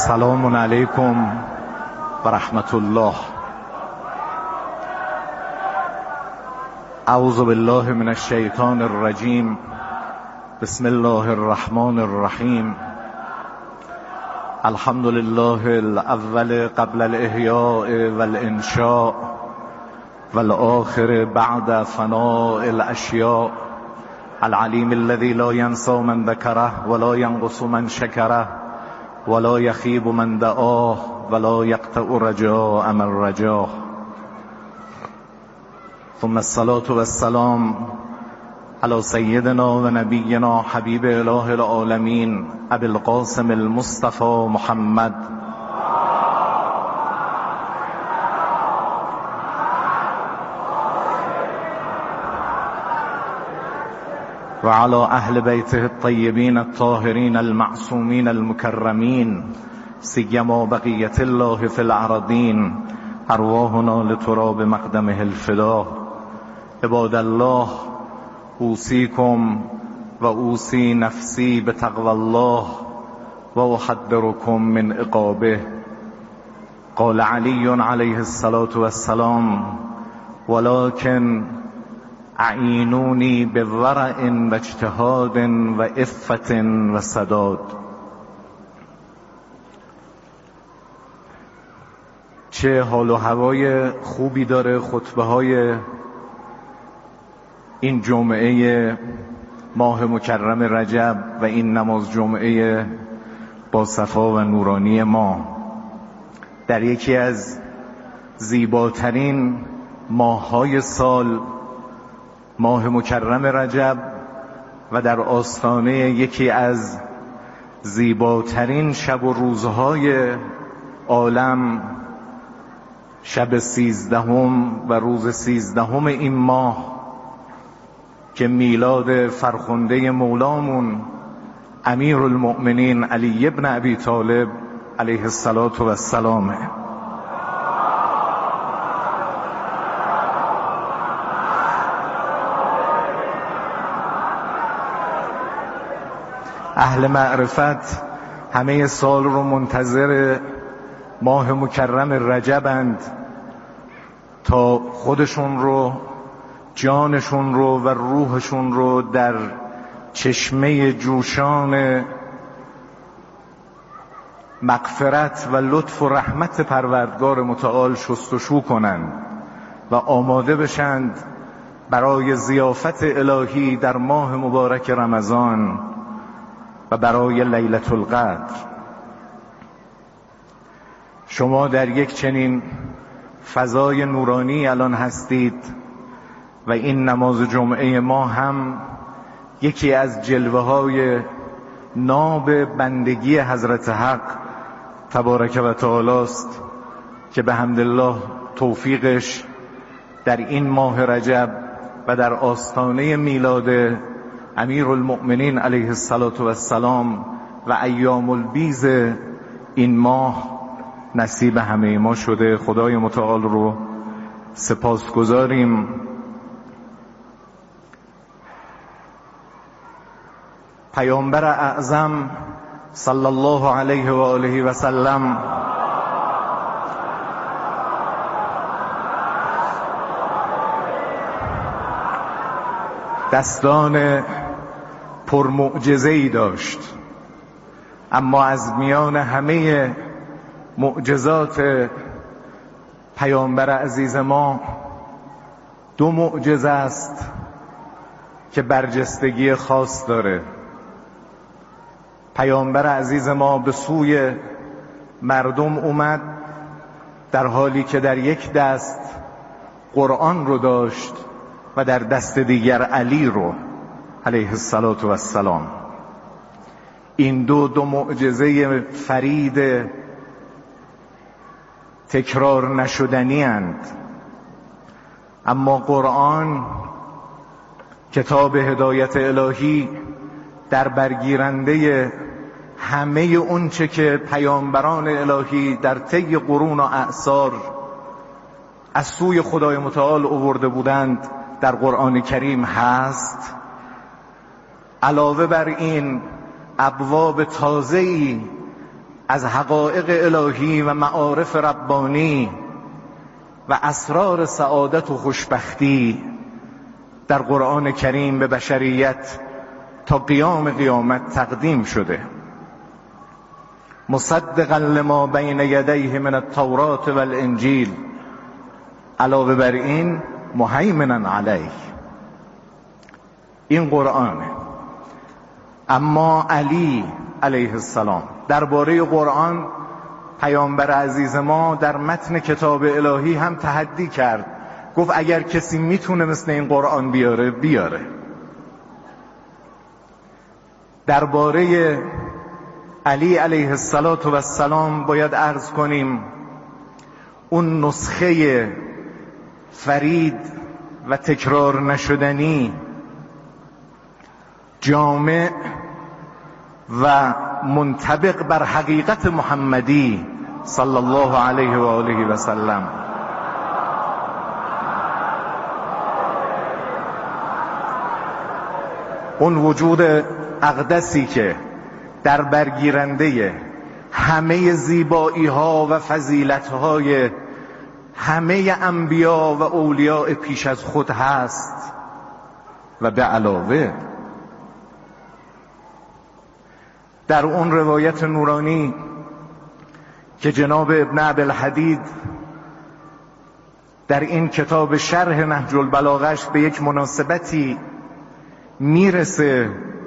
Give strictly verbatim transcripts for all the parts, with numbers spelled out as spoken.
سلام علیکم و رحمت الله. اعوذ بالله من الشیطان الرجیم. بسم الله الرحمن الرحیم. الحمد لله الاول قبل الاحیاء والانشاء والآخر بعد فناء الاشیاء، العلیم الذي لا ينسى من ذكره ولا ينقص من شكره ولا يخيب من دعاه ولا يقطع رجاء من رجاه. ثم الصلاة والسلام على سيدنا و نبينا حبيب اله العالمين ابي القاسم المصطفى محمد وعلى اهل بيته الطيبين الطاهرين المعصومين المكرمين، سيما بقية الله في الأرضين، ارواحنا لتراب مقدمه الفداء. عباد الله، اوصيكم و اوصي نفسي بتقوى الله و احذركم من عقابه. قال علي عليه الصلاة والسلام: ولكن اعینونی بورع و اجتهاد و عفت و سداد. چه حال و هوای خوبی داره خطبه های این جمعه ماه مکرم رجب و این نماز جمعه با صفا و نورانی ما در یکی از زیباترین ماه‌های سال، ماه مکرم رجب، و در آستانه یکی از زیباترین شب و روزهای عالم، شب سیزدهم و روز سیزدهم این ماه که میلاد فرخنده مولامون امیر المؤمنین علی ابن ابی طالب علیه الصلاة و السلام. اهل معرفت همه سال رو منتظر ماه مکرم رجبند تا خودشون رو، جانشون رو و روحشون رو در چشمه جوشان مغفرت و لطف و رحمت پروردگار متعال شستشو کنند و آماده بشند برای ضیافت الهی در ماه مبارک رمضان و برای لیلة القدر. شما در یک چنین فضای نورانی الان هستید و این نماز جمعه ما هم یکی از جلوه های ناب بندگی حضرت حق تبارک و تعالی است که به حمدالله توفیقش در این ماه رجب و در آستانه میلاد امیر المؤمنین علیه الصلاة و السلام و ایام البیض این ماه نصیب همه ما شده. خدای متعال رو سپاسگزاریم. پیامبر اعظم صلی الله علیه و آله و سلم دستان پرمعجزه‌ای داشت، اما از میان همه معجزات پیامبر عزیز ما دو معجزه است که برجستگی خاص داره. پیامبر عزیز ما به سوی مردم اومد در حالی که در یک دست قرآن رو داشت و در دست دیگر علی رو علیه الصلاة و السلام. این دو دو معجزه فرید تکرار نشدنی اند، اما قرآن کتاب هدایت الهی در برگیرنده همه اون چه که پیامبران الهی در طی قرون و اعصار از سوی خدای متعال آورده بودند در قرآن کریم هست. علاوه بر این ابواب تازه‌ای از حقایق الهی و معارف ربانی و اسرار سعادت و خوشبختی در قرآن کریم به بشریت تا قیام قیامت تقدیم شده. مصدقا لما بین یدیه من التوراة والانجیل، علاوه بر این مهیمنا علیه. این قرآنه. اما علی علیه السلام درباره قرآن پیامبر عزیز ما در متن کتاب الهی هم تحدی کرد، گفت اگر کسی میتونه مثل این قرآن بیاره بیاره. درباره علی علیه السلام باید عرض کنیم اون نسخه فرید و تکرار نشدنی، جامع و منطبق بر حقیقت محمدی صلی الله علیه و آله و سلم. اون وجود اقدسی که در برگیرنده همه زیبایی ها و فضیلت های همه انبیا و اولیاء پیش از خود هست و به علاوه در اون روایت نورانی که جناب ابن ابی‌الحدید در این کتاب شرح نهج البلاغه‌اش به یک مناسبتی میرسه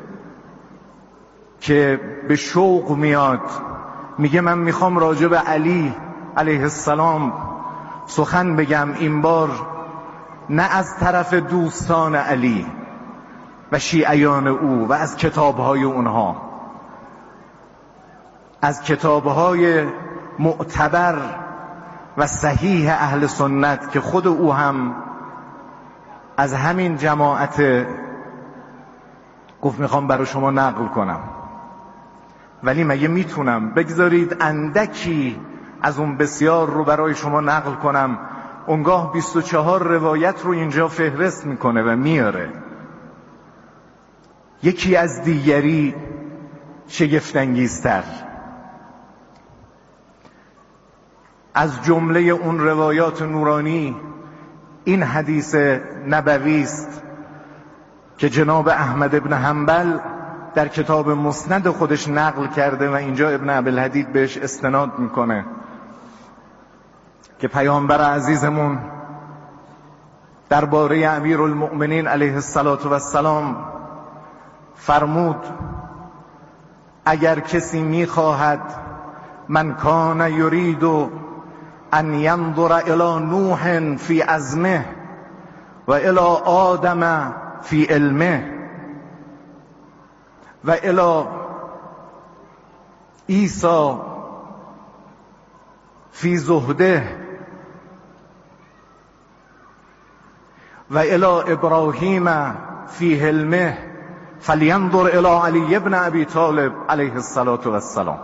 که به شوق میاد، میگه من میخوام راجع به علی علیه السلام سخن بگم، این بار نه از طرف دوستان علی و شیعیان او و از کتابهای اونها، از کتابهای معتبر و صحیح اهل سنت که خود او هم از همین جماعت، گفت میخوام برای شما نقل کنم. ولی مگه میتونم بگذارید اندکی از اون بسیار رو برای شما نقل کنم؟ اونگاه بیست و چهار روایت رو اینجا فهرست میکنه و میاره، یکی از دیگری شگفت‌انگیزتر. از جمله اون روایات نورانی این حدیث نبوی است که جناب احمد ابن حنبل در کتاب مسند خودش نقل کرده و اینجا ابن ابی‌الحدید بهش استناد میکنه که پیامبر عزیزمون درباره امیرالمؤمنین علیه السلام فرمود اگر کسی میخواهد من کان یرید ان ینظر الی نوح فی عزمه و الی آدم فی علمه و الی عیسی فی زهده و الی ابراهیم فی حلمه فلینظر الی علی ابن ابی طالب علیه السلام.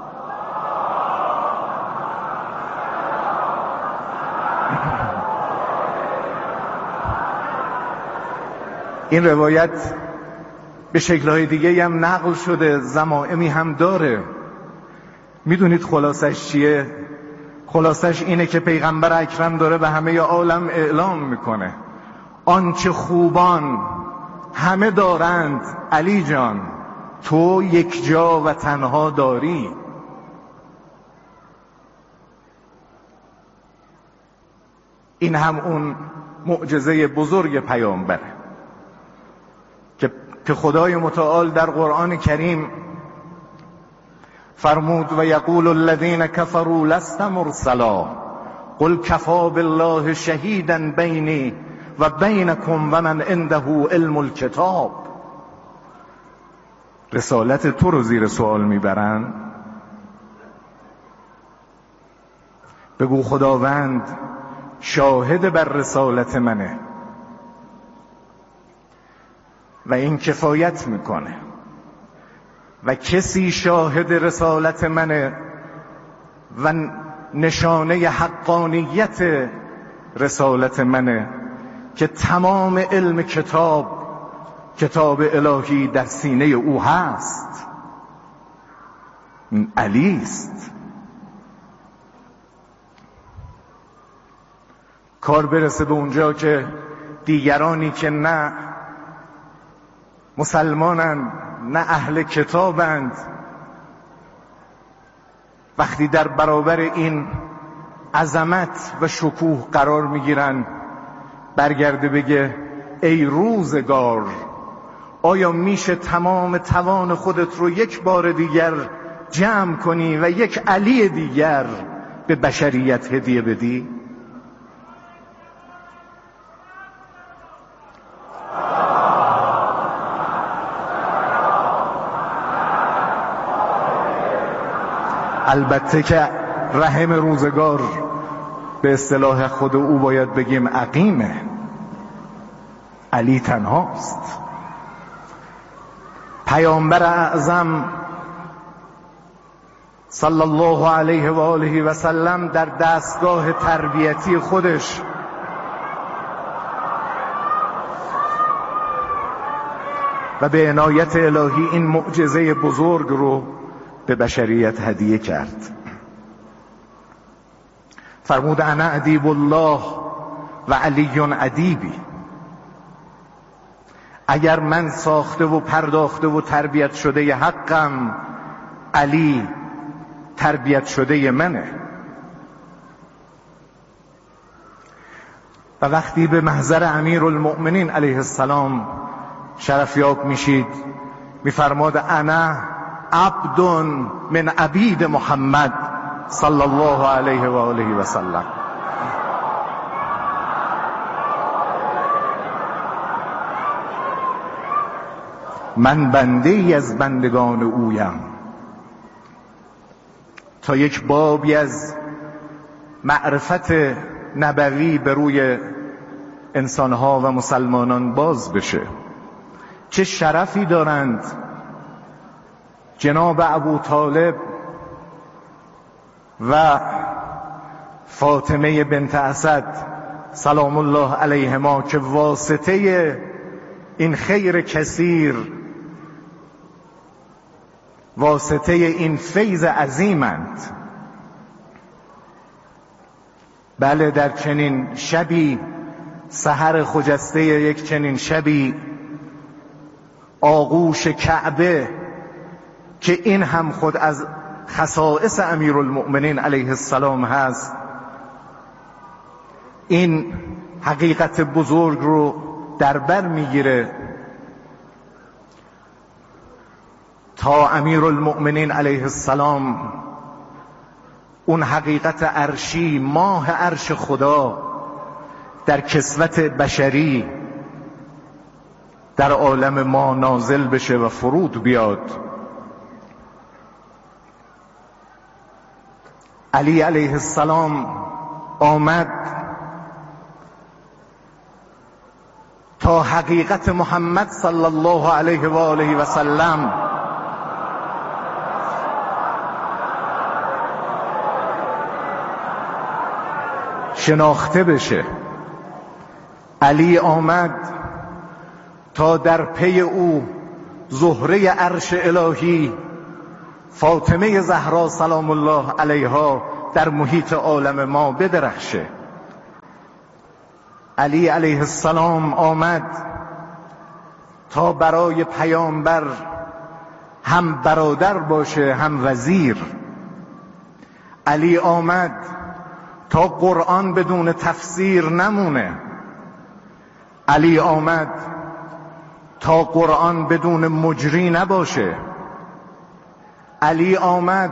این روایت به شکل‌های دیگه هم نقل شده، ضمائمی هم داره. میدونید خلاصش چیه؟ خلاصش اینه که پیغمبر اکرم داره به همه عالم اعلام میکنه آنچه خوبان همه دارند علی جان تو یک جا و تنها داری. این هم اون معجزه بزرگ پیامبره که خدای متعال در قرآن کریم فرمود و یقول الذین کفروا لست مرسلا قل کفی بالله شهیدا بینی و بینکم و من عنده علم الکتاب. رسالت تو رو زیر سوال میبرن؟ بگو خداوند شاهد بر رسالت منه و این کفایت میکنه و کسی شاهد رسالت منه و نشانه حقانیت رسالت منه که تمام علم کتاب کتاب الهی در سینه او هست. این علی است. کار برسه به اونجا که دیگرانی که نه مسلمانند نه اهل کتابند، وقتی در برابر این عظمت و شکوه قرار میگیرن برگرده بگه ای روزگار، آیا میشه تمام توان خودت رو یک بار دیگر جمع کنی و یک علی دیگر به بشریت هدیه بدی؟ البته که رحم روزگار به اصطلاح خود او باید بگیم عقیمه، علی تنهاست. پیامبر اعظم صلی الله علیه و آله و سلم در دستگاه تربیتی خودش و به عنایت الهی این معجزه بزرگ رو به بشریت هدیه کرد. فرمود انا ادیب الله و علی ادیبی. اگر من ساخته و پرداخته و تربیت شده ی حقم، علی تربیت شده ی منه. و وقتی به محضر امیرالمؤمنین علیه السلام شرفیاب میشید میفرماد انا عبد من عبید محمد صلی الله علیه و آله و سلم. من بنده ای از بندگان اویم. تا یک بابی از معرفت نبوی به روی انسانها و مسلمانان باز بشه. چه شرفی دارند جناب ابو طالب و فاطمه بنت اسد سلام الله علیهما که واسطه این خیر کثیر، واسطه این فیض عظیمند. بله، در چنین شبی، سحر خجسته یک چنین شبی، آغوش کعبه که این هم خود از خصائص امیرالمؤمنین علیه السلام هست، این حقیقت بزرگ رو در بر میگیره تا امیرالمؤمنین علیه السلام اون حقیقت عرشی، ماه عرش خدا در کسوت بشری در عالم ما نازل بشه و فرود بیاد. علی علیه السلام آمد تا حقیقت محمد صلی الله علیه و آله و سلم شناخته بشه. علی آمد تا در پی او زهره عرش الهی فاطمه زهرا سلام الله علیها در محیط عالم ما بدرخشه. علی علیه السلام آمد تا برای پیامبر هم برادر باشه هم وزیر. علی آمد تا قرآن بدون تفسیر نمونه. علی آمد تا قرآن بدون مجری نباشه. علی آمد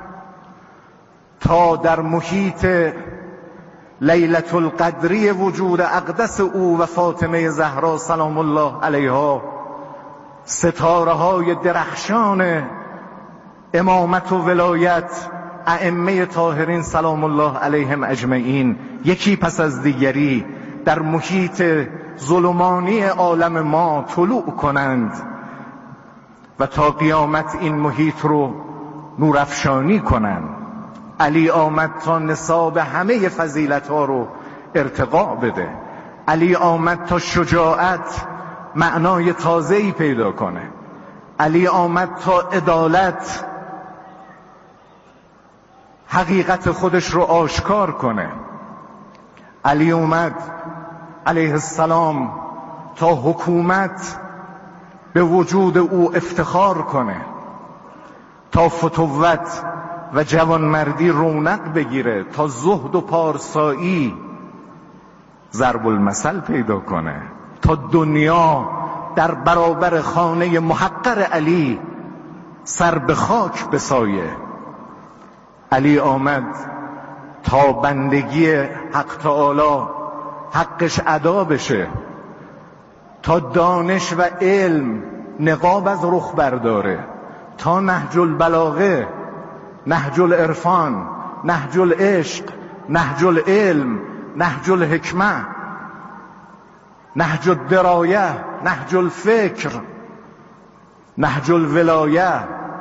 تا در محیط لیلة القدری وجود اقدس او و فاطمه زهرا سلام الله علیها، ستاره های درخشان امامت و ولایت ائمه طاهرین سلام الله علیهم اجمعین یکی پس از دیگری در محیط ظلمانی عالم ما طلوع کنند و تا قیامت این محیط رو نورافشانی کنند. علی آمد تا نصاب همه فضیلت ها رو ارتقا بده. علی آمد تا شجاعت معنای تازه‌ای پیدا کنه. علی آمد تا عدالت حقیقت خودش رو آشکار کنه. علی اومد علیه السلام تا حکومت به وجود او افتخار کنه، تا فتوت و جوانمردی رونق بگیره، تا زهد و پارسایی ضرب المثل پیدا کنه، تا دنیا در برابر خانه محقر علی سر به خاک بسایه. علی آمد تا بندگی حق تعالی حقش ادا بشه، تا دانش و علم نقاب از رخ برداره، تا نهج البلاغه، نهج العرفان، نهج العشق، نهج العلم، نهج الحکمه، نهج الدرایه، نهج الفکر، نهج الولایه،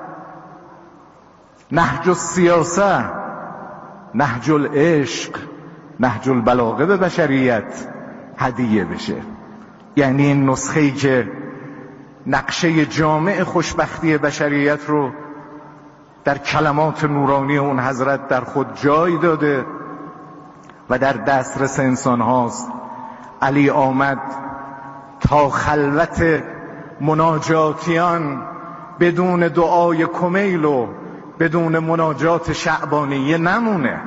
نهج السیاسه، نهج العشق، نهج البلاغه به بشریت هدیه بشه. یعنی این نسخه‌ای که نقشه جامع خوشبختی بشریت رو در کلمات نورانی اون حضرت در خود جای داده و در دسترس انسان هاست. علی آمد تا خلوت مناجاتیان بدون دعای کمیل و بدون مناجات شعبانیه نمونه.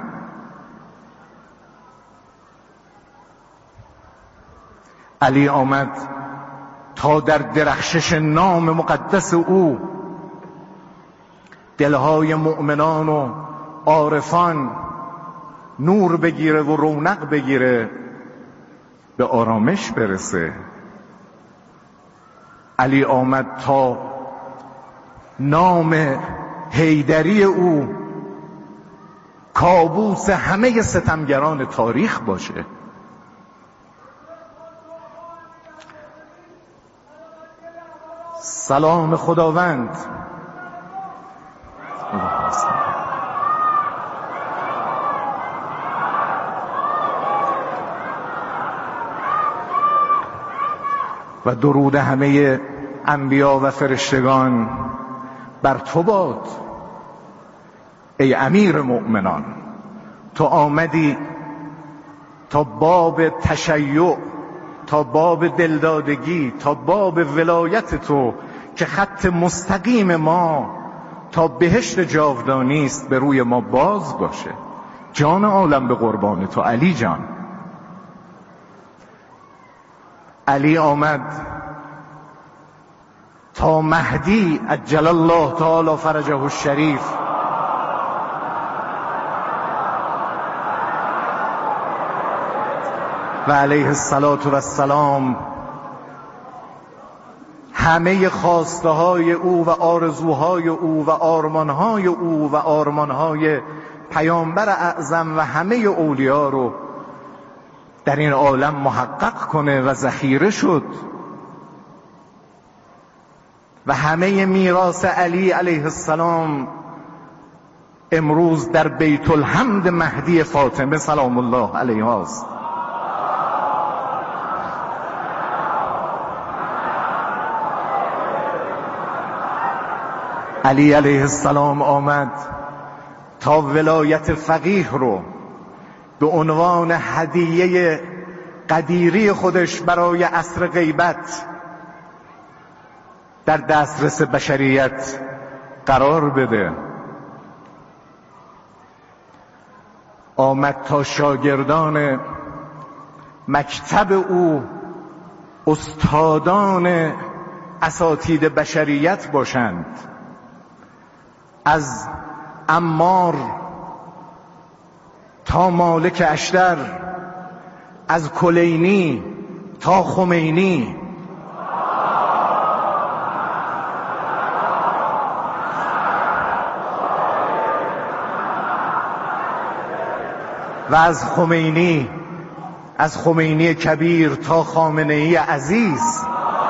علی آمد تا در درخشش نام مقدس او دلهای مؤمنان و عارفان نور بگیره و رونق بگیره، به آرامش برسه. علی آمد تا نام حیدری او کابوس همه ستمگران تاریخ باشه. سلام خداوند و درود همه انبیا و فرشتگان بر تو باد ای امیر مؤمنان. تو آمدی تا باب تشیع، تا باب دلدادگی، تا باب ولایت تو که خط مستقیم ما تا بهشت جاودانی است به روی ما باز باشه. جان عالم به قربان تو علی جان. علی آمد تا مهدی عجل الله تعالی فرجه الشریف و علیه الصلاة و السلام همه خواسته های او و آرزوهای او و آرمانهای او و آرمانهای پیامبر اعظم و همه اولیا رو در این عالم محقق کنه و ذخیره شد و همه میراث علی علیه السلام امروز در بیت الحمد مهدی فاطمه سلام الله علیها است. علی علیه السلام آمد تا ولایت فقیه رو به عنوان هدیه قدیری خودش برای عصر غیبت در دسترس بشریت قرار بده. آمد تا شاگردان مکتب او استادان اساتید بشریت باشند، از عمار تا مالک اشتر، از کلینی تا خمینی، و از خمینی از خمینی کبیر تا خامنه‌ای عزیز،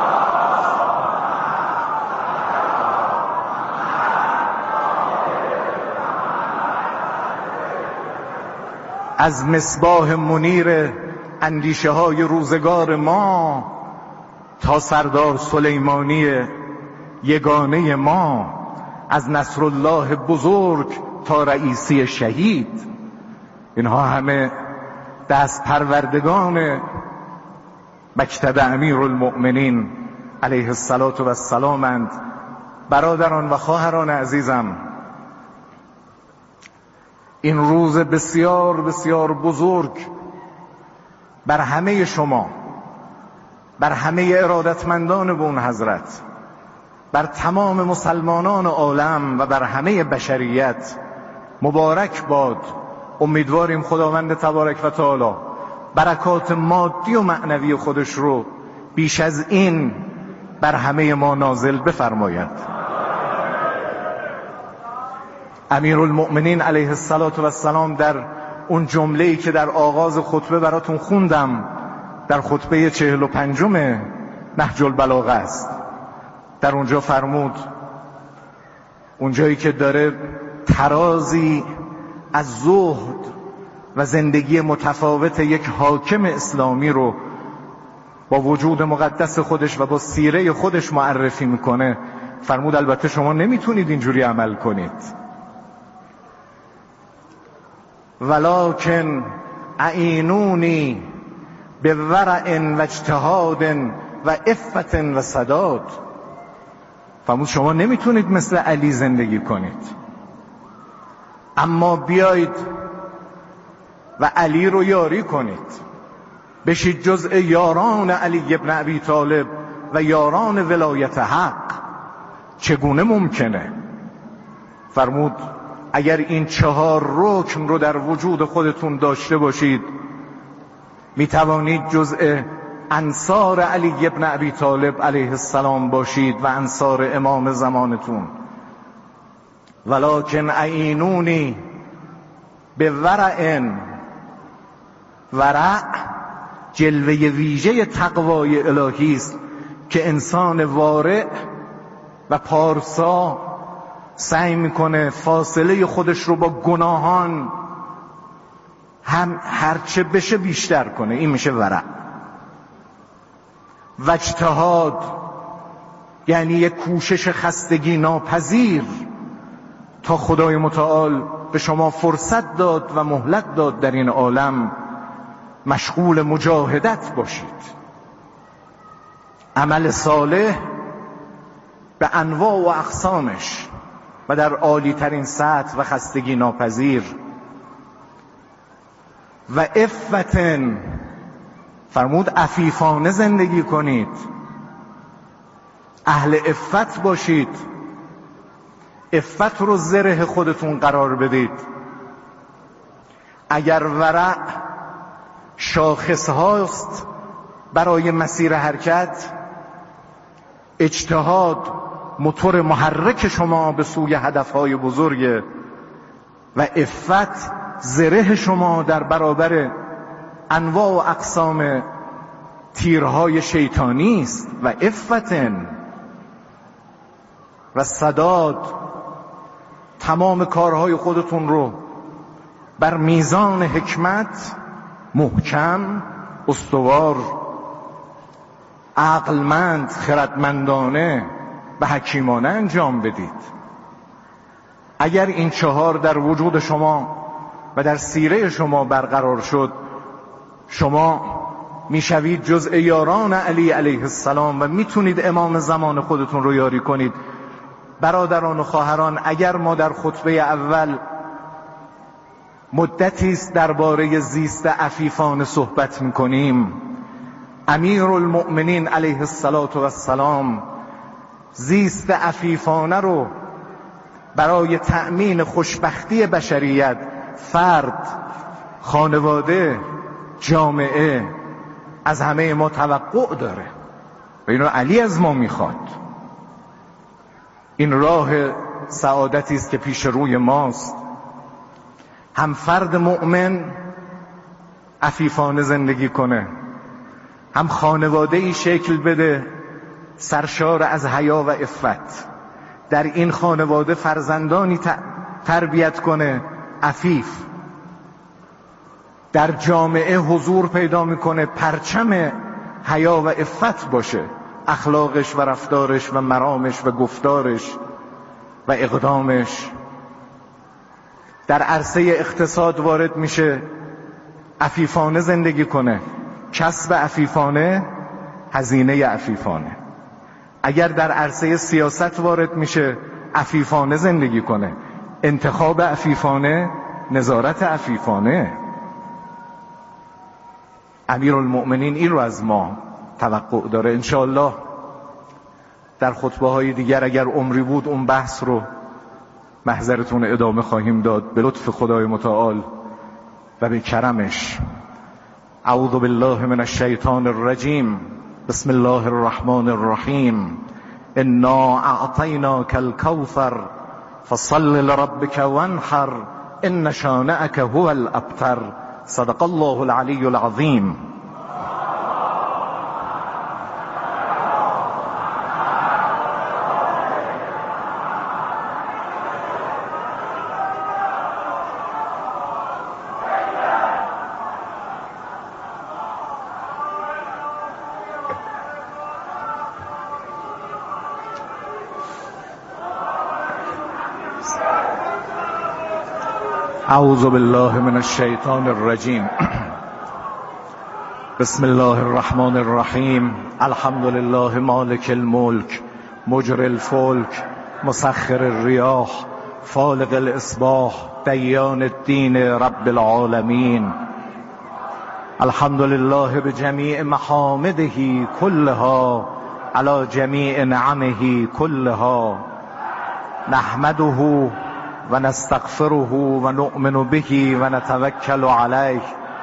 از مصباح منیر اندیشه های روزگار ما تا سردار سلیمانی یگانه ما، از نصرالله بزرگ تا رئیسی شهید. اینها همه دست پروردگان مکتب امیرالمؤمنین علیه السلام اند. برادران و خواهران عزیزم، این روز بسیار بسیار بزرگ بر همه شما، بر همه ارادتمندان به اون حضرت، بر تمام مسلمانان عالم و بر همه بشریت مبارک باد. امیدواریم خداوند تبارک و تعالی برکات مادی و معنوی خودش رو بیش از این بر همه ما نازل بفرماید. امیرالمؤمنین علیه السلام در اون جمله‌ای که در آغاز خطبه براتون خوندم، در خطبه چهل و پنجم نهج البلاغه است، در اونجا فرمود، اونجایی که داره ترازی از زهد و زندگی متفاوت یک حاکم اسلامی رو با وجود مقدس خودش و با سیره خودش معرفی میکنه، فرمود البته شما نمیتونید اینجوری عمل کنید، ولکن اعینونی به ورع و اجتهاد و عفت و سداد. فرمود شما نمیتونید مثل علی زندگی کنید، اما بیایید و علی رو یاری کنید، بشید جزء یاران علی ابن ابی طالب و یاران ولایت حق. چگونه ممکنه؟ فرمود اگر این چهار رکن رو در وجود خودتون داشته باشید، میتوانید جزء انصار علی ابن ابی طالب علیه السلام باشید و انصار امام زمانتون. ولکن اعینونی به ورع، ورع جلوه ویژه تقوای الهی است که انسان وارع و پارسا سعی میکنه فاصله خودش رو با گناهان هم هرچه بشه بیشتر کنه. این میشه ورع. و اجتهاد یعنی یک کوشش خستگی ناپذیر تا خدای متعال به شما فرصت داد و مهلت داد در این عالم مشغول مجاهدت باشید. عمل صالح به انواع و اقسامش و در عالی ترین سطح و خستگی ناپذیر. و عفتن، فرمود عفیفانه زندگی کنید، اهل عفت باشید، عفت رو زره خودتون قرار بدید. اگر ورع شاخص هاست برای مسیر حرکت، اجتهاد موتور محرک شما به سوی هدفهای بزرگ و عفت زره شما در برابر انواع و اقسام تیرهای شیطانی است. و عفتن و سداد، تمام کارهای خودتون رو بر میزان حکمت محکم، استوار، عقلمند، خردمندانه و حکیمانه انجام بدید. اگر این چهار در وجود شما و در سیره شما برقرار شد، شما میشوید جزء یاران علی علیه السلام و میتونید امام زمان خودتون رو یاری کنید. برادران و خواهران، اگر ما در خطبه اول مدتی است درباره زیست عفیفانه صحبت میکنیم، امیرالمؤمنین علیه السلام زیست عفیفانه رو برای تأمین خوشبختی بشریت، فرد، خانواده، جامعه، از همه ما توقع داره و اینو علی از ما میخواد. این راه سعادتی است که پیش روی ماست. هم فرد مؤمن عفیفانه زندگی کنه، هم خانواده ای شکل بده سرشار از حیا و عفت، در این خانواده فرزندانی تربیت کنه عفیف، در جامعه حضور پیدا میکنه پرچم حیا و عفت باشه، اخلاقش و رفتارش و مرامش و گفتارش و اقدامش. در عرصه اقتصاد وارد میشه، عفیفانه زندگی کنه، کسب عفیفانه، هزینه عفیفانه. اگر در عرصه سیاست وارد میشه، عفیفانه زندگی کنه، انتخاب عفیفانه، نظارت عفیفانه. امیرالمؤمنین این رو از ما توقع داره. انشاءالله در خطبه های دیگر اگر عمری بود اون بحث رو محضرتون ادامه خواهیم داد به لطف خدای متعال و به کرمش. اعوذ بالله من الشیطان الرجیم. بسم الله الرحمن الرحیم. انا اعطیناک الکوثر فصل لربک وانحر ان شانئک هو الابتر. صدق الله العلی العظیم. اعوذ بالله من الشیطان الرجیم. بسم الله الرحمن الرحیم. الحمد لله مالک الملک مجری الفلک مسخر الریاح فالق الاصباح دیان الدین رب العالمین. الحمد لله بجمیع محامده كلها على جمیع نعمه كلها. نحمده و نستغفره و نؤمن به و نتوکل علیه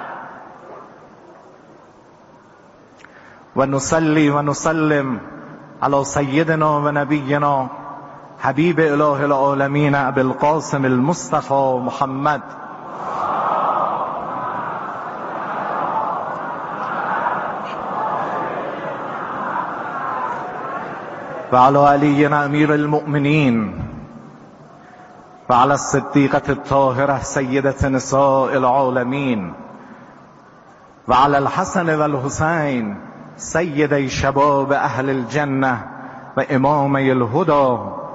و نصلی و نسلم علی سیدنا و نبینا حبیب اله العالمین ابی القاسم المصطفى محمد و علی علی امیر المؤمنین و علی الصدیقة الطاهرة سیدة نساء العالمین و علی الحسن و الحسین سیدی شباب اهل الجنة و امامی الهدى.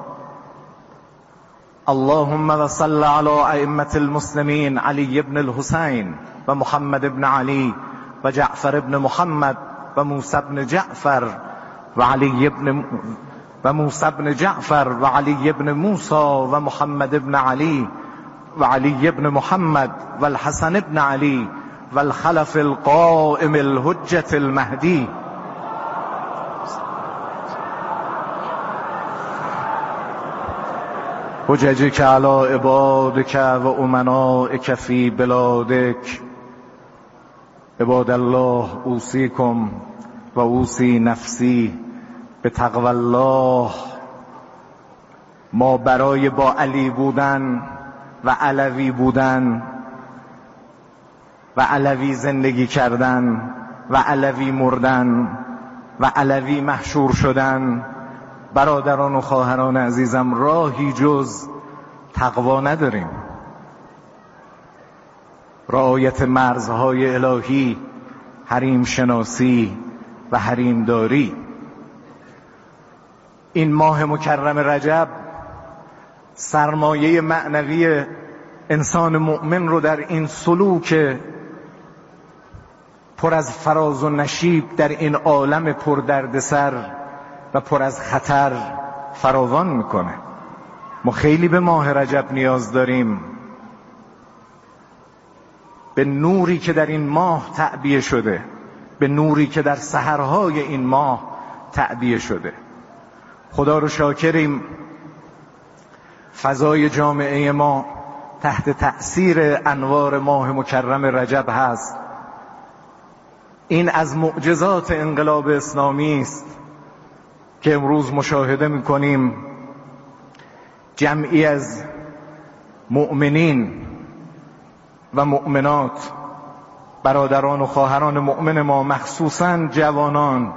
اللهم و صل علی ائمة المسلمین علی بن الحسین و محمد بن علی و جعفر بن محمد و موسی بن جعفر و علی بن و موسی بن جعفر و علی بن موسی و محمد بن علی و علی بن محمد و الحسن بن علی و الخلف القائم الحجة المهدی. حججك على عبادك و امنائك فی بلادك. عباد الله اوصیکم و اوصی نفسی به تقوی الله. ما برای با علی بودن و علوی بودن و علوی زندگی کردن و علوی مردن و علوی محشور شدن، برادران و خواهران عزیزم، راهی جز تقوا نداریم. رعایت مرزهای الهی، حریم شناسی و حریم داری. این ماه مکرم رجب سرمایه معنوی انسان مؤمن رو در این سلوک پر از فراز و نشیب در این عالم پر دردسر و پر از خطر فراوان میکنه. ما خیلی به ماه رجب نیاز داریم، به نوری که در این ماه تعبیه شده، به نوری که در سحرهای این ماه تعبیه شده. خدا رو شاکریم فضای جامعه ما تحت تأثیر انوار ماه مکرم رجب هست. این از معجزات انقلاب اسلامی است که امروز مشاهده می‌کنیم جمعی از مؤمنین و مؤمنات، برادران و خواهران مؤمن ما، مخصوصاً جوانان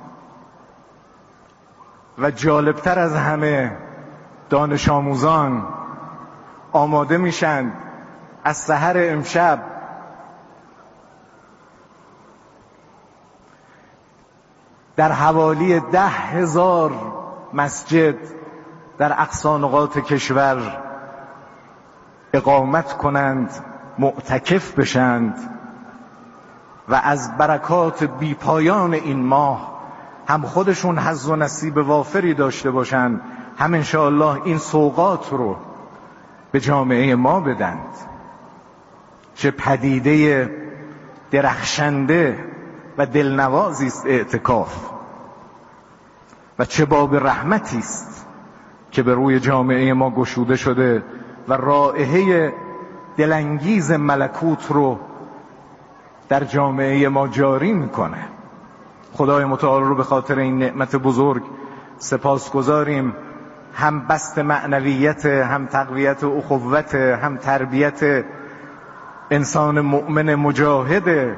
و جالبتر از همه دانش آموزان، آماده میشن از سحر امشب در حوالی ده هزار مسجد در اقصی نقاط کشور اقامت کنند، معتکف بشند و از برکات بیپایان این ماه هم خودشون حظ و نصیب وافری داشته باشند، هم انشاءالله این سوغات رو به جامعه ما بدند. چه پدیده درخشنده و دلنوازی است اعتکاف، و چه باب رحمتی است که به روی جامعه ما گشوده شده و رائحه دلانگیز ملکوت رو در جامعه ما جاری میکنه. خدای متعال رو به خاطر این نعمت بزرگ سپاسگزاریم، هم بسط معنویت، هم تقویت اخوت، هم تربیت انسان مؤمن مجاهد،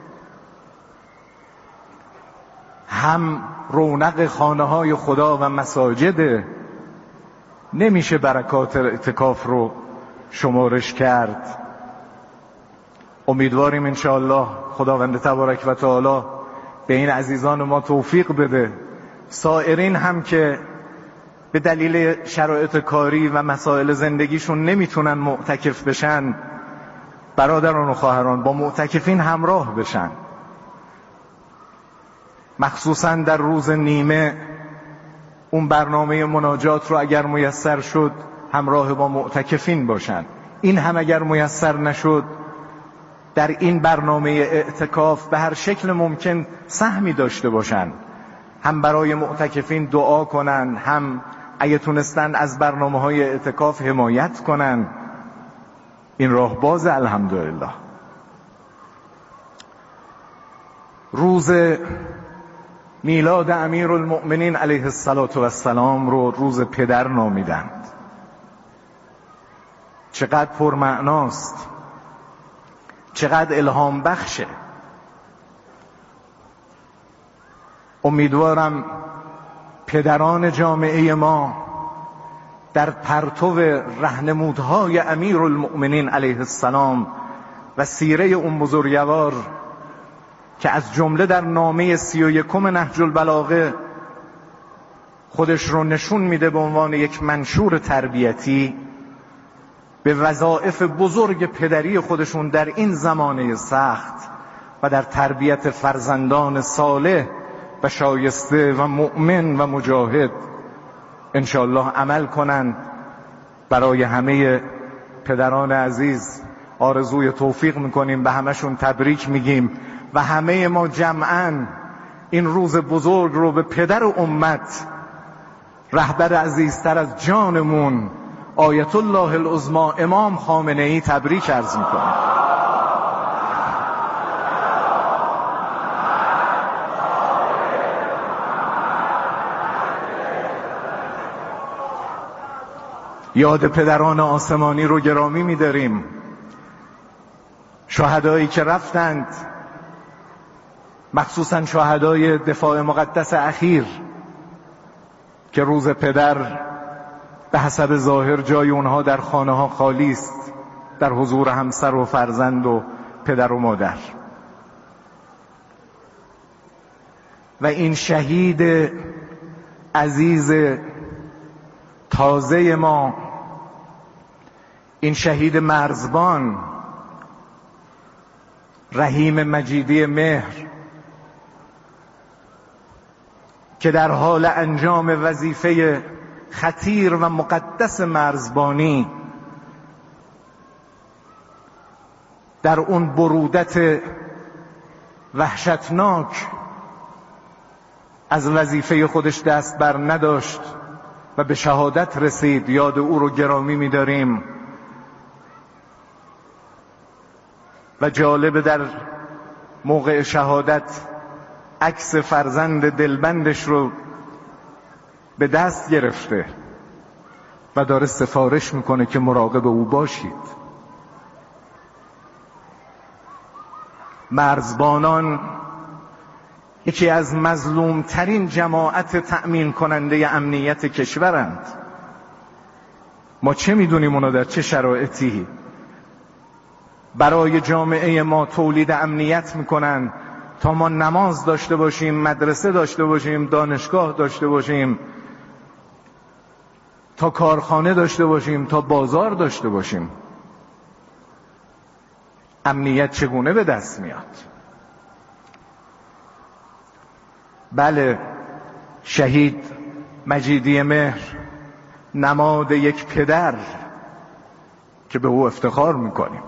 هم رونق خانه های خدا و مساجد. نمیشه برکات اعتکاف رو شمارش کرد. امیدواریم انشاءالله خداوند تبارک و تعالی به این عزیزان ما توفیق بده. سائرین هم که به دلیل شرایط کاری و مسائل زندگیشون نمیتونن معتکف بشن، برادران و خواهران با معتکفین همراه بشن، مخصوصا در روز نیمه اون برنامه مناجات رو اگر میسر شد همراه با معتکفین باشن. این هم اگر میسر نشد در این برنامه اعتکاف به هر شکل ممکن سهمی داشته باشن، هم برای معتکفین دعا کنن، هم اگه تونستن از برنامه های اعتکاف حمایت کنن. این راه باز الحمدلله. روز میلاد امیرالمؤمنین علیه السلام رو روز پدر نامیدند. چقدر پرمعناست، چقدر الهام بخشه. امیدوارم پدران جامعه ما در پرتو راهنمودهای امیرالمؤمنین علیه السلام و سیره اون بزرگوار که از جمله در نامه سی و یکم نهج البلاغه خودش رو نشون میده به عنوان یک منشور تربیتی، به وظایف بزرگ پدری خودشون در این زمانه سخت و در تربیت فرزندان صالح و شایسته و مؤمن و مجاهد انشاءالله عمل کنن. برای همه پدران عزیز آرزوی توفیق میکنیم، به همشون تبریک میگیم و همه ما جمعاً این روز بزرگ رو به پدر امت، رهبر عزیزتر از جانمون آیت الله العظمی امام خامنه ای تبریک عرض میکنیم. یاد پدران آسمانی رو گرامی می‌داریم، شهدایی که رفتند، مخصوصا شهدای دفاع مقدس اخیر که روز پدر به حسب ظاهر جای اونها در خانه ها خالی است، در حضور همسر و فرزند و پدر و مادر. و این شهید عزیز تازه ما، این شهید مرزبان رحیم مجیدی مهر که در حال انجام وظیفه خطیر و مقدس مرزبانی در اون برودت وحشتناک از وظیفه خودش دست بر نداشت و به شهادت رسید. یاد او رو گرامی می‌داریم. و جالب در موقع شهادت عکس فرزند دلبندش رو به دست گرفته و داره سفارش میکنه که مراقب او باشید. مرزبانان یکی از مظلوم ترین جماعت تأمین کننده امنیت کشورند. ما چه میدونیم اونا در چه شرایطی برای جامعه ما تولید امنیت میکنن تا ما نماز داشته باشیم، مدرسه داشته باشیم، دانشگاه داشته باشیم، تا کارخانه داشته باشیم، تا بازار داشته باشیم. امنیت چگونه به دست میاد؟ بله، شهید مجیدی مهر نماد یک پدر که به او افتخار میکنیم.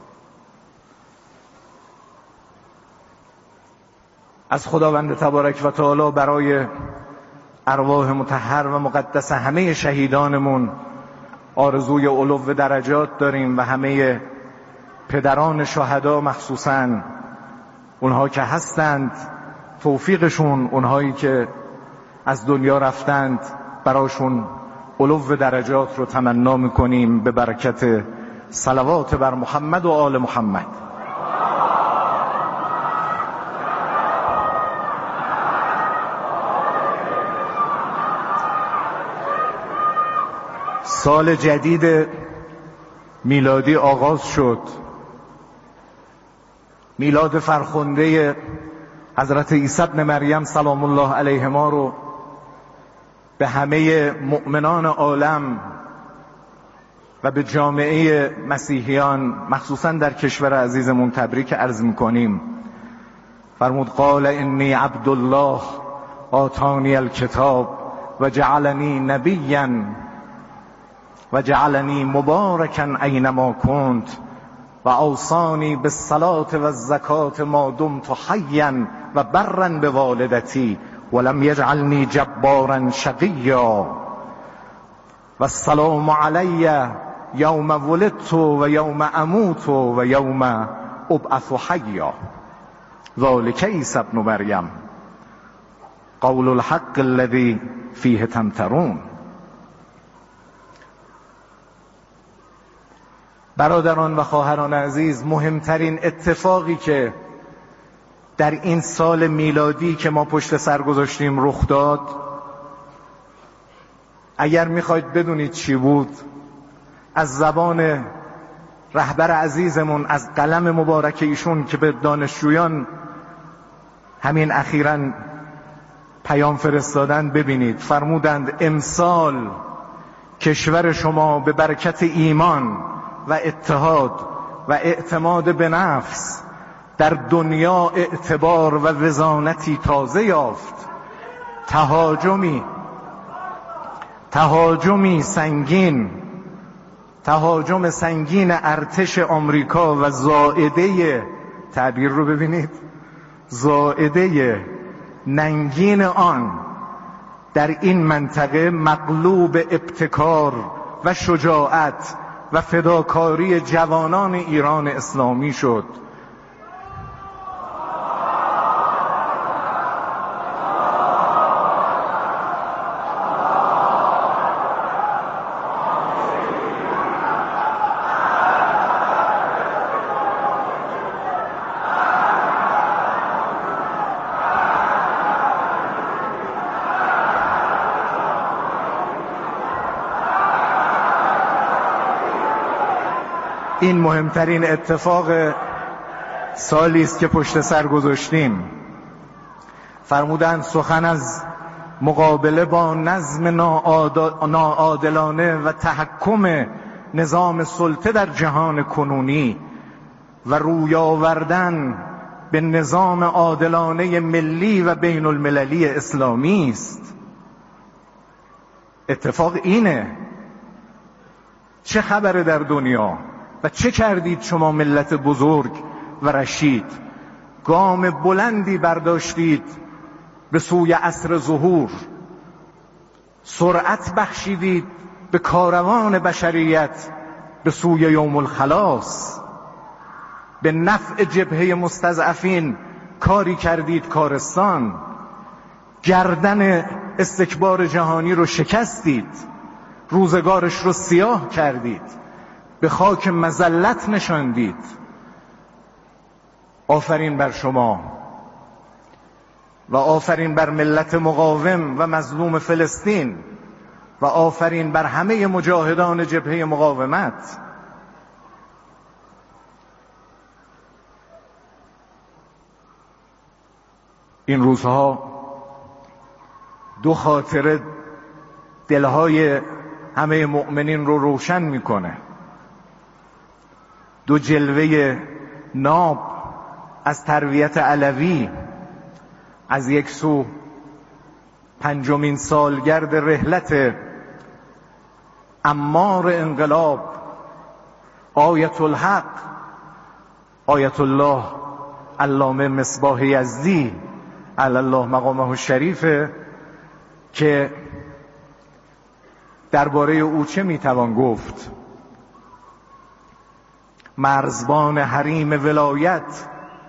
از خداوند تبارک و تعالی برای ارواح مطهر و مقدس همه شهیدانمون آرزوی علو درجات داریم و همه پدران شهدا، مخصوصاً اونها که هستند، توفیقشون، اونهایی که از دنیا رفتند، براشون علو درجات رو تمنا میکنیم به برکت صلوات بر محمد و آل محمد. سال جدید میلادی آغاز شد. میلاد فرخنده حضرت عیسی ابن مریم سلام الله علیهما رو به همه مؤمنان عالم و به جامعه مسیحیان مخصوصا در کشور عزیزمون تبریک عرض میکنیم. فرمود قال انی عبدالله آتانی الکتاب و جعلنی نبیا و جعلنی مبارکا اینما کنت و اوصانی بالصلاة و الزکاة ما دمت حیا و برا بوالدتی ولم یجعلنی جبارا شقیا و السلام علی یوم ولدت و یوم اموت و یوم ابعث حیا ذلک عیسی ابن مریم قول الحق الذی فیه تمترون. برادران و خواهران عزیز، مهمترین اتفاقی که در این سال میلادی که ما پشت سر گذاشتیم رخ داد، اگر میخواید بدونید چی بود، از زبان رهبر عزیزمون، از قلم مبارک ایشون که به دانشجویان همین اخیراً پیام فرستادن، ببینید. فرمودند امسال کشور شما به برکت ایمان و اتحاد و اعتماد به نفس در دنیا اعتبار و وزانتی تازه یافت. تهاجمی تهاجمی سنگین تهاجم سنگین ارتش آمریکا و زائده، تعبیر رو ببینید، زائده ننگین آن در این منطقه مغلوب ابتکار و شجاعت و فداکاری جوانان ایران اسلامی شد. این مهمترین اتفاق سالی است که پشت سر گذاشتیم. فرمودند سخن از مقابله با نظم ناعادلانه و تحکم نظام سلطه در جهان کنونی و روی آوردن به نظام عادلانه ملی و بین المللی اسلامی است. اتفاق اینه. چه خبره در دنیا و چه کردید شما ملت بزرگ و رشید؟ گام بلندی برداشتید به سوی عصر ظهور، سرعت بخشیدید به کاروان بشریت به سوی یوم الخلاص، به نفع جبهه مستضعفین کاری کردید کارستان، گردن استکبار جهانی رو شکستید، روزگارش رو سیاه کردید، به خاک مذلت نشاندید. آفرین بر شما و آفرین بر ملت مقاوم و مظلوم فلسطین و آفرین بر همه مجاهدان جبهه مقاومت. این روزها دو خاطره دلهای همه مؤمنین رو روشن میکنه. دو جلوه ناب از تربیت علوی، از یک سو پنجمین سالگرد رحلت عمار انقلاب آیت الحق آیت الله علامه مصباح یزدی علی الله مقامه الشریفه که درباره او چه میتوان گفت؟ مرزبان حریم ولایت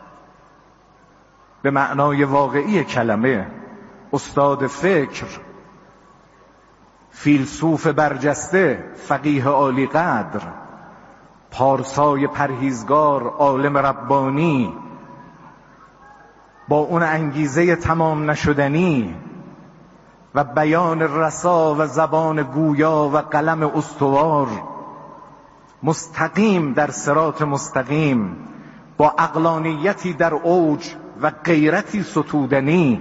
به معنای واقعی کلمه، استاد فکر، فیلسوف برجسته، فقیه عالی قدر، پارسای پرهیزگار، عالم ربانی، با اون انگیزه تمام نشدنی و بیان رسا و زبان گویا و قلم استوار، مستقیم در صراط مستقیم، با عقلانیتی در اوج و غیرتی ستودنی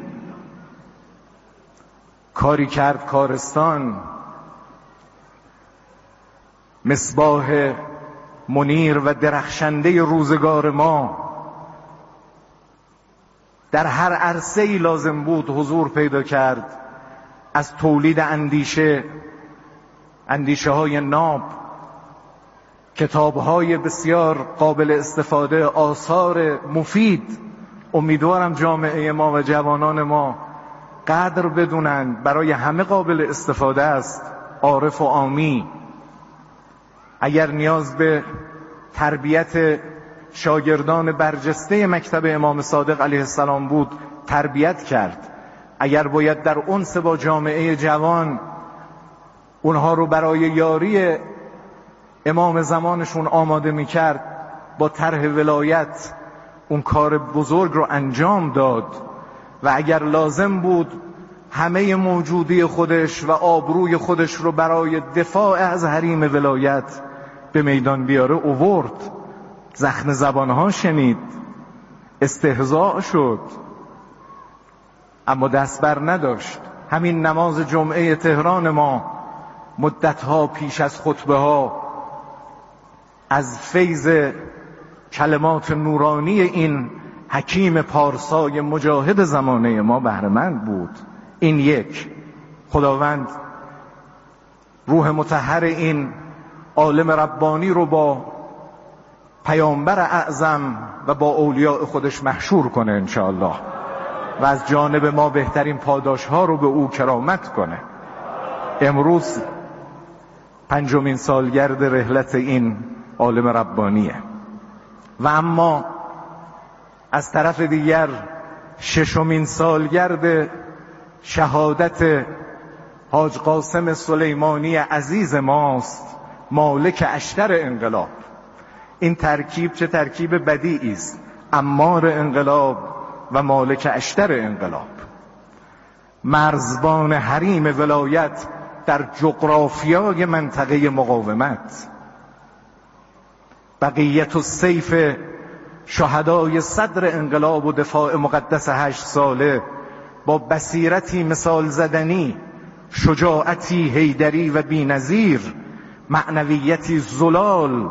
کاری کرد کارستان. مصباح منیر و درخشنده روزگار ما در هر عرصه‌ای لازم بود حضور پیدا کرد، از تولید اندیشه، اندیشه های ناب، کتاب های بسیار قابل استفاده، آثار مفید. امیدوارم جامعه ما و جوانان ما قدر بدونند، برای همه قابل استفاده است، عارف و عامی. اگر نیاز به تربیت شاگردان برجسته مکتب امام صادق علیه السلام بود، تربیت کرد. اگر باید در انس با جامعه جوان اونها رو برای یاری امام زمانشون آماده میکرد، با طرح ولایت اون کار بزرگ رو انجام داد. و اگر لازم بود همه موجودی خودش و آبروی خودش رو برای دفاع از حریم ولایت به میدان بیاره، اوورد. زخم زبانها شنید، استهزاء شد، اما دست بر نداشت. همین نماز جمعه تهران ما مدتها پیش از خطبه ها از فیض کلمات نورانی این حکیم پارسای مجاهد زمانه ما بهره‌مند بود. این یک. خداوند روح مطهر این عالم ربانی رو با پیامبر اعظم و با اولیاء خودش محشور کنه انشاءالله و از جانب ما بهترین پاداش ها رو به او کرامت کنه. امروز پنجمین سالگرد رحلت این عالم ربانیه و اما از طرف دیگر ششمین سالگرد شهادت حاج قاسم سلیمانی عزیز ماست، مالک اشتر انقلاب. این ترکیب چه ترکیب بدیعی است، عمار انقلاب و مالک اشتر انقلاب، مرزبان حریم ولایت در جغرافیای منطقه مقاومت، بقیت السیف شهدای صدر انقلاب و دفاع مقدس هشت ساله، با بصیرتی مثال زدنی، شجاعتی حیدری و بی‌نظیر، معنویتی زلال،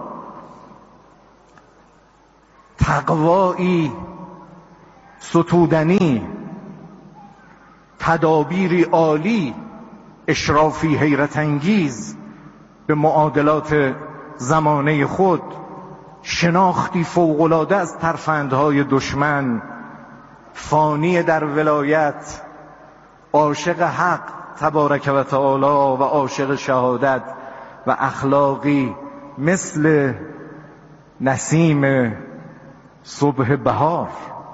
تقوایی ستودنی، تدابیری عالی، اشرافی حیرت انگیز به معادلات زمانه خود، شناختی فوق‌العاده از ترفندهای دشمن، فانی در ولایت، عاشق حق تبارک و تعالی و عاشق شهادت و اخلاقی مثل نسیم صبح بهار.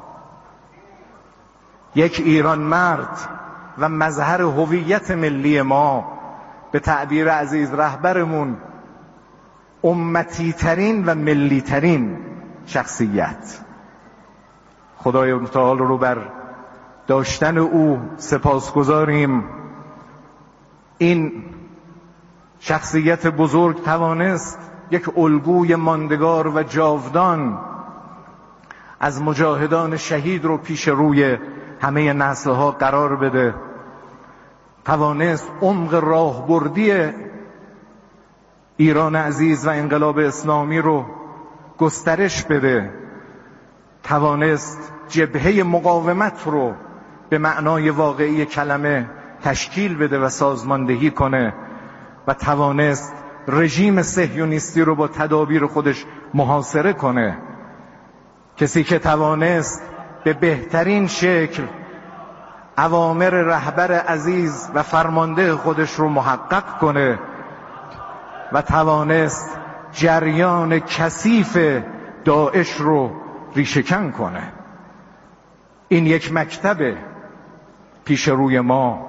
یک ایران مرد و مظهر هویت ملی ما، به تعبیر عزیز رهبرمون امتی ترین و ملی ترین شخصیت. خدای متعال رو بر داشتن او سپاسگزاریم. این شخصیت بزرگ توانست یک الگوی ماندگار و جاودان از مجاهدان شهید رو پیش روی همه نسل‌ها قرار بده، توانست عمق راهبردی ایران عزیز و انقلاب اسلامی رو گسترش بده، توانست جبهه مقاومت رو به معنای واقعی کلمه تشکیل بده و سازماندهی کنه و توانست رژیم صهیونیستی رو با تدابیر خودش محاصره کنه. کسی که توانست به بهترین شکل اوامر رهبر عزیز و فرمانده خودش رو محقق کنه و توانست جریان کثیف داعش رو ریشه‌کن کنه. این یک مکتب پیش روی ما.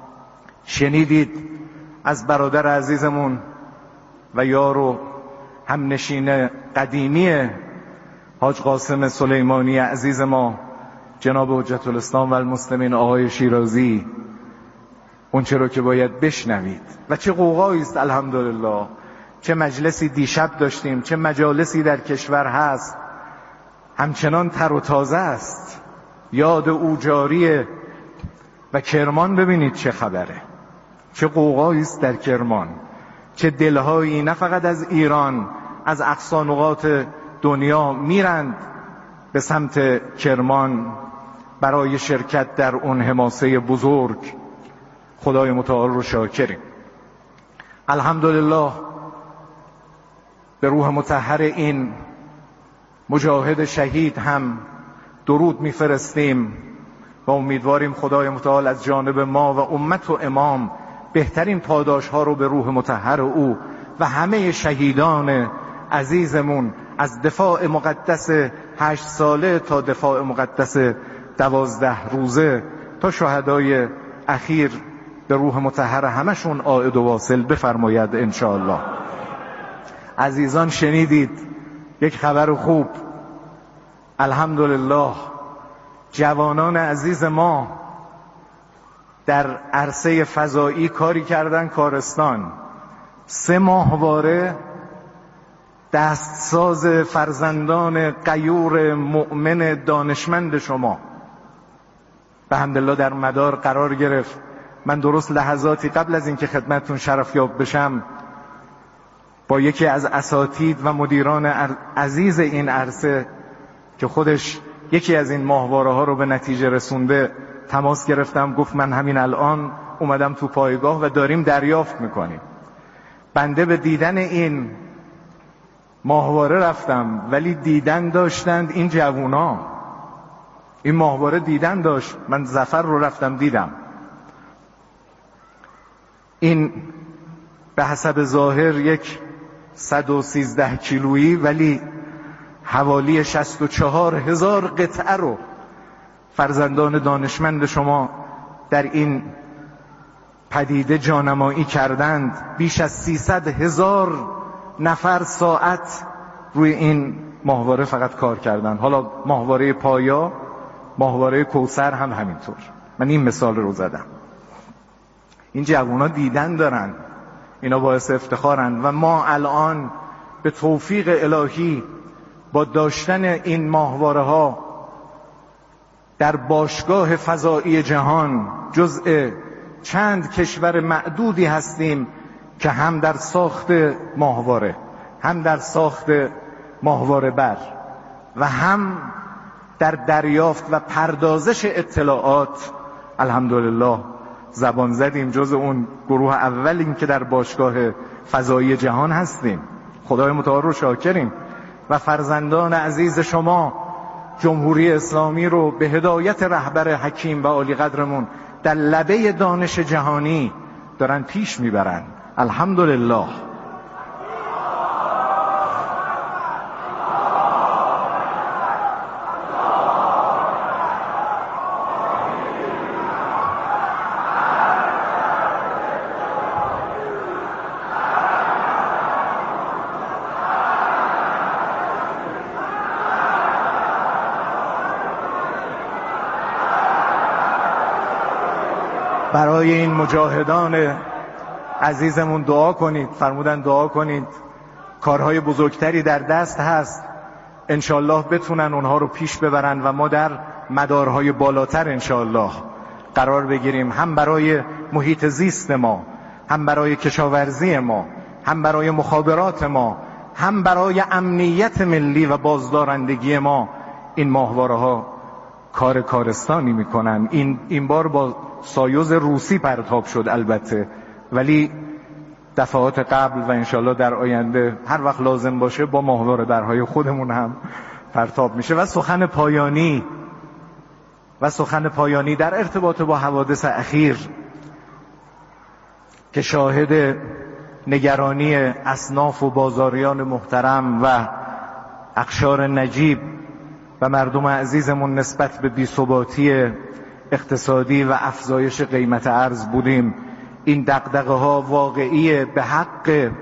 شنیدید از برادر عزیزمون و یار و همنشین قدیمی حاج قاسم سلیمانی عزیز ما جناب حجت الاسلام و المسلمین آقای شیرازی اون چرا که باید بشنوید و چه قوقایی است. الحمدلله چه مجلسی دیشب داشتیم، چه مجالسی در کشور هست، همچنان تر و تازه است، یاد او جاریه. و کرمان ببینید چه خبره، چه قوقایی است در کرمان، چه دلهایی نه فقط از ایران، از اقصا نقاط دنیا میرند به سمت کرمان برای شرکت در اون حماسه بزرگ. خدای متعال رو شاکریم. الحمدلله به روح مطهر این مجاهد شهید هم درود میفرستیم و امیدواریم خدای متعال از جانب ما و امت و امام بهترین پاداش ها رو به روح مطهر او و همه شهیدان عزیزمون از دفاع مقدس هشت ساله تا دفاع مقدس دوازده روزه تا شهدای اخیر به روح مطهر همشون عائد و واصل بفرماید انشاءالله. عزیزان شنیدید یک خبر خوب. الحمدلله جوانان عزیز ما در عرصه فضایی کاری کردن کارستان. سه ماهواره دستساز فرزندان غیور مؤمن دانشمند شما به حمدالله در مدار قرار گرفت. من درست لحظاتی قبل از اینکه خدمتتون شرفیاب بشم با یکی از اساتید و مدیران عزیز این عرصه که خودش یکی از این ماهواره ها رو به نتیجه رسونده تماس گرفتم. گفت من همین الان اومدم تو پایگاه و داریم دریافت میکنیم. بنده به دیدن این ماهواره رفتم ولی دیدن داشتند این جوونا. این ماهواره دیدن داشت. من ظفر رو رفتم دیدم. این به حسب ظاهر یک صد و سیزده کیلویی ولی حوالی شصت و چهار هزار قطعه رو فرزندان دانشمند شما در این پدیده جانمایی کردند. بیش از سیصد هزار نفر ساعت روی این ماهواره فقط کار کردند. حالا ماهواره پایا، ماهواره کوثر هم همینطور. من این مثال رو زدم. این جوونا دیدن دارن، اینا باعث افتخارن و ما الان به توفیق الهی با داشتن این ماهواره ها در باشگاه فضایی جهان جزء چند کشور معدودی هستیم که هم در ساخت ماهواره، هم در ساخت ماهواره بر و هم در دریافت و پردازش اطلاعات الحمدلله زبان زدیم. جز اون گروه اولیم که در باشگاه فضایی جهان هستیم. خدای متعال رو شاکریم و فرزندان عزیز شما جمهوری اسلامی رو به هدایت رهبر حکیم و عالی قدرمون در لبه دانش جهانی دارن پیش میبرن. الحمدلله. برای این مجاهدان عزیزمون دعا کنید. فرمودن دعا کنید. کارهای بزرگتری در دست هست. انشالله بتونن اونها رو پیش ببرن و ما در مدارهای بالاتر انشالله قرار بگیریم. هم برای محیط زیست ما، هم برای کشاورزی ما، هم برای مخابرات ما، هم برای امنیت ملی و بازدارندگی ما. این ماهواره ها کار کارستانی میکنن. این این بار با سایوز روسی پرتاب شد البته، ولی دفعات قبل و انشالله در آینده هر وقت لازم باشه با ماهواره درهای خودمون هم پرتاب میشه. و سخن پایانی و سخن پایانی در ارتباط با حوادث اخیر که شاهد نگرانی اصناف و بازاریان محترم و اقشار نجیب و مردم عزیزمون نسبت به بی‌ثباتی اقتصادی و افزایش قیمت ارز بودیم. این دغدغه ها واقعی به حق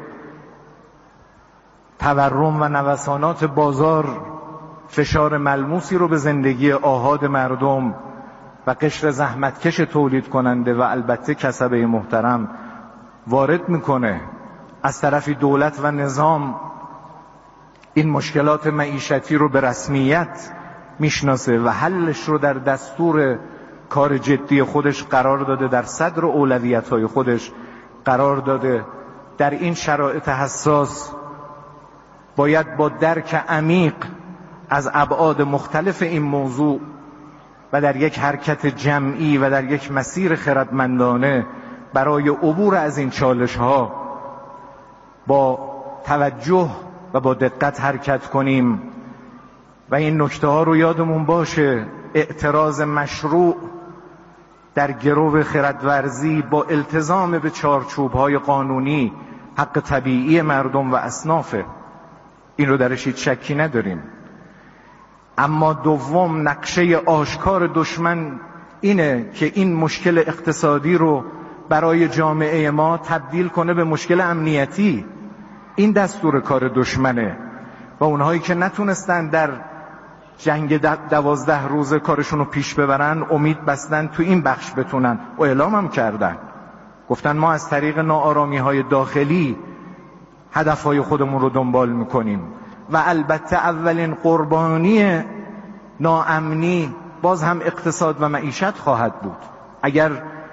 تورم و نوسانات بازار فشار ملموسی رو به زندگی آحاد مردم و قشر زحمتکش تولید کننده و البته کسبه محترم وارد میکنه. از طرفی دولت و نظام این مشکلات معیشتی رو به رسمیت میشناسه و حلش رو در دستور کار جدی خودش قرار داده، در صدر اولویت‌های خودش قرار داده. در این شرایط حساس باید با درک عمیق از ابعاد مختلف این موضوع و در یک حرکت جمعی و در یک مسیر خردمندانه برای عبور از این چالش‌ها با توجه و با دقت حرکت کنیم و این نکته ها رو یادمون باشه. اعتراض مشروع در گرو خردورزی با التزام به چارچوب‌های قانونی حق طبیعی مردم و اصنافه، این رو درش هیچ شکی نداریم. اما دوم، نقشه آشکار دشمن اینه که این مشکل اقتصادی رو برای جامعه ما تبدیل کنه به مشکل امنیتی. این دستور کار دشمنه و اونهایی که نتونستن در جنگ دوازده روزه کارشون رو پیش ببرن امید بستن تو این بخش بتونن و اعلام هم کردن، گفتن ما از طریق ناآرامی های داخلی هدفهای خودمون رو دنبال میکنیم. و البته اولین قربانی ناامنی باز هم اقتصاد و معیشت خواهد بود. اگر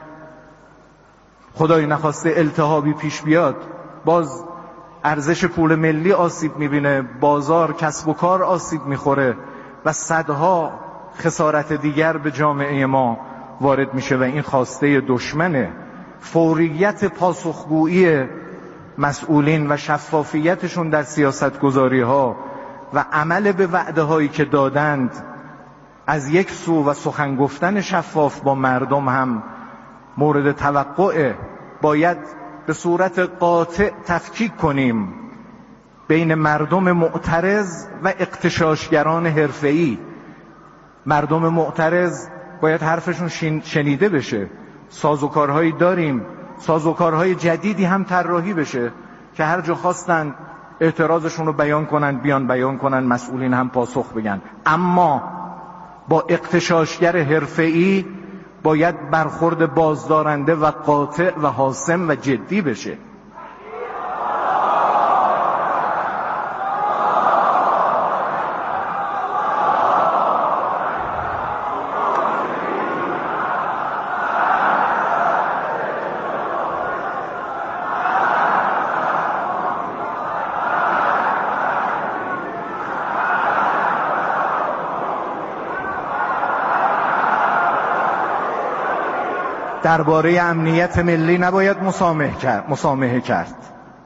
خدای نخواسته التهابی پیش بیاد، باز ارزش پول ملی آسیب میبینه، بازار کسب و کار آسیب میخوره و صدها خسارت دیگر به جامعه ما وارد میشه و این خواسته دشمنه. فوریت پاسخگویی مسئولین و شفافیتشون در سیاستگذاری ها و عمل به وعده هایی که دادند از یک سو و سخن گفتن شفاف با مردم هم مورد توقع. باید به صورت قاطع تفکیک کنیم بین مردم معترض و اغتشاشگران حرفه‌ای. مردم معترض باید حرفشون شنیده بشه. سازوکارهایی داریم، سازوکارهای جدیدی هم طراحی بشه که هر جا خواستن اعتراضشون رو بیان کنن، بیان بیان کنن، مسئولین هم پاسخ بگن. اما با اغتشاشگر حرفه‌ای باید برخورد بازدارنده و قاطع و حاسم و جدی بشه. درباره امنیت ملی نباید مسامحه کرد. مسامحه کرد.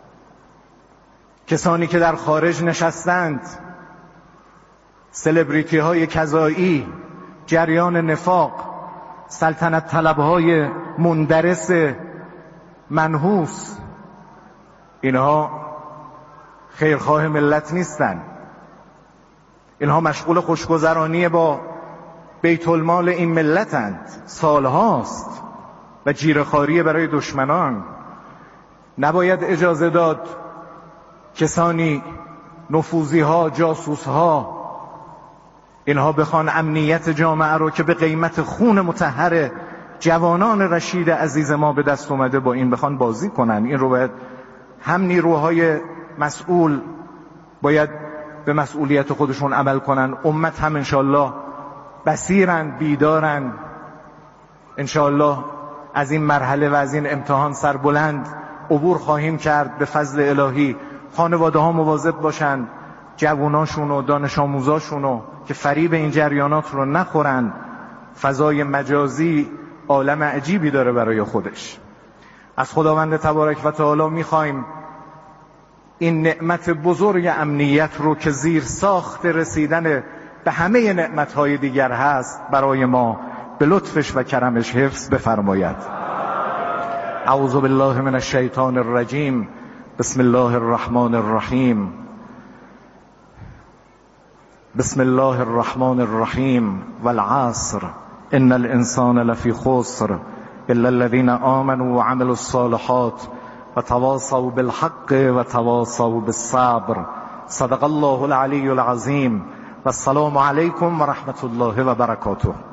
کسانی که در خارج نشستند، سلبریتی های کذایی، جریان نفاق، سلطنت طلبهای مندرس منحوس، اینها خیرخواه ملت نیستند. اینها مشغول خوشگذرانی با بیت المال این ملتند، سالهاست و جیره‌خواری برای دشمنان. نباید اجازه داد کسانی، نفوذی ها، جاسوس ها، اینها بخوان امنیت جامعه رو که به قیمت خون مطهر جوانان رشید عزیز ما به دست اومده با این بخوان بازی کنن. این رو باید هم نیروهای مسئول باید به مسئولیت خودشون عمل کنن، امت هم انشالله بصیرن، بیدارن، انشالله از این مرحله و از این امتحان سربلند عبور خواهیم کرد به فضل الهی. خانواده ها مواظب باشن جواناشون و دانش آموزاشون رو که فریب این جریانات رو نخورن. فضای مجازی عالم عجیبی داره برای خودش. از خداوند تبارک و تعالی میخوایم این نعمت بزرگ امنیت رو که زیر ساخت رسیدن به همه نعمتهای دیگر هست برای ما به لطفش و کرمش حفظ بفرماید. اعوذ بالله من الشیطان الرجیم. بسم الله الرحمن الرحیم. بسم الله الرحمن الرحیم. والعصر ان الانسان لفی خسر الا الذين آمنوا وعملوا الصالحات وتواصوا بالحق وتواصوا بالصبر. صدق الله العلی العظیم. و السلام علیکم و رحمت الله و برکاته.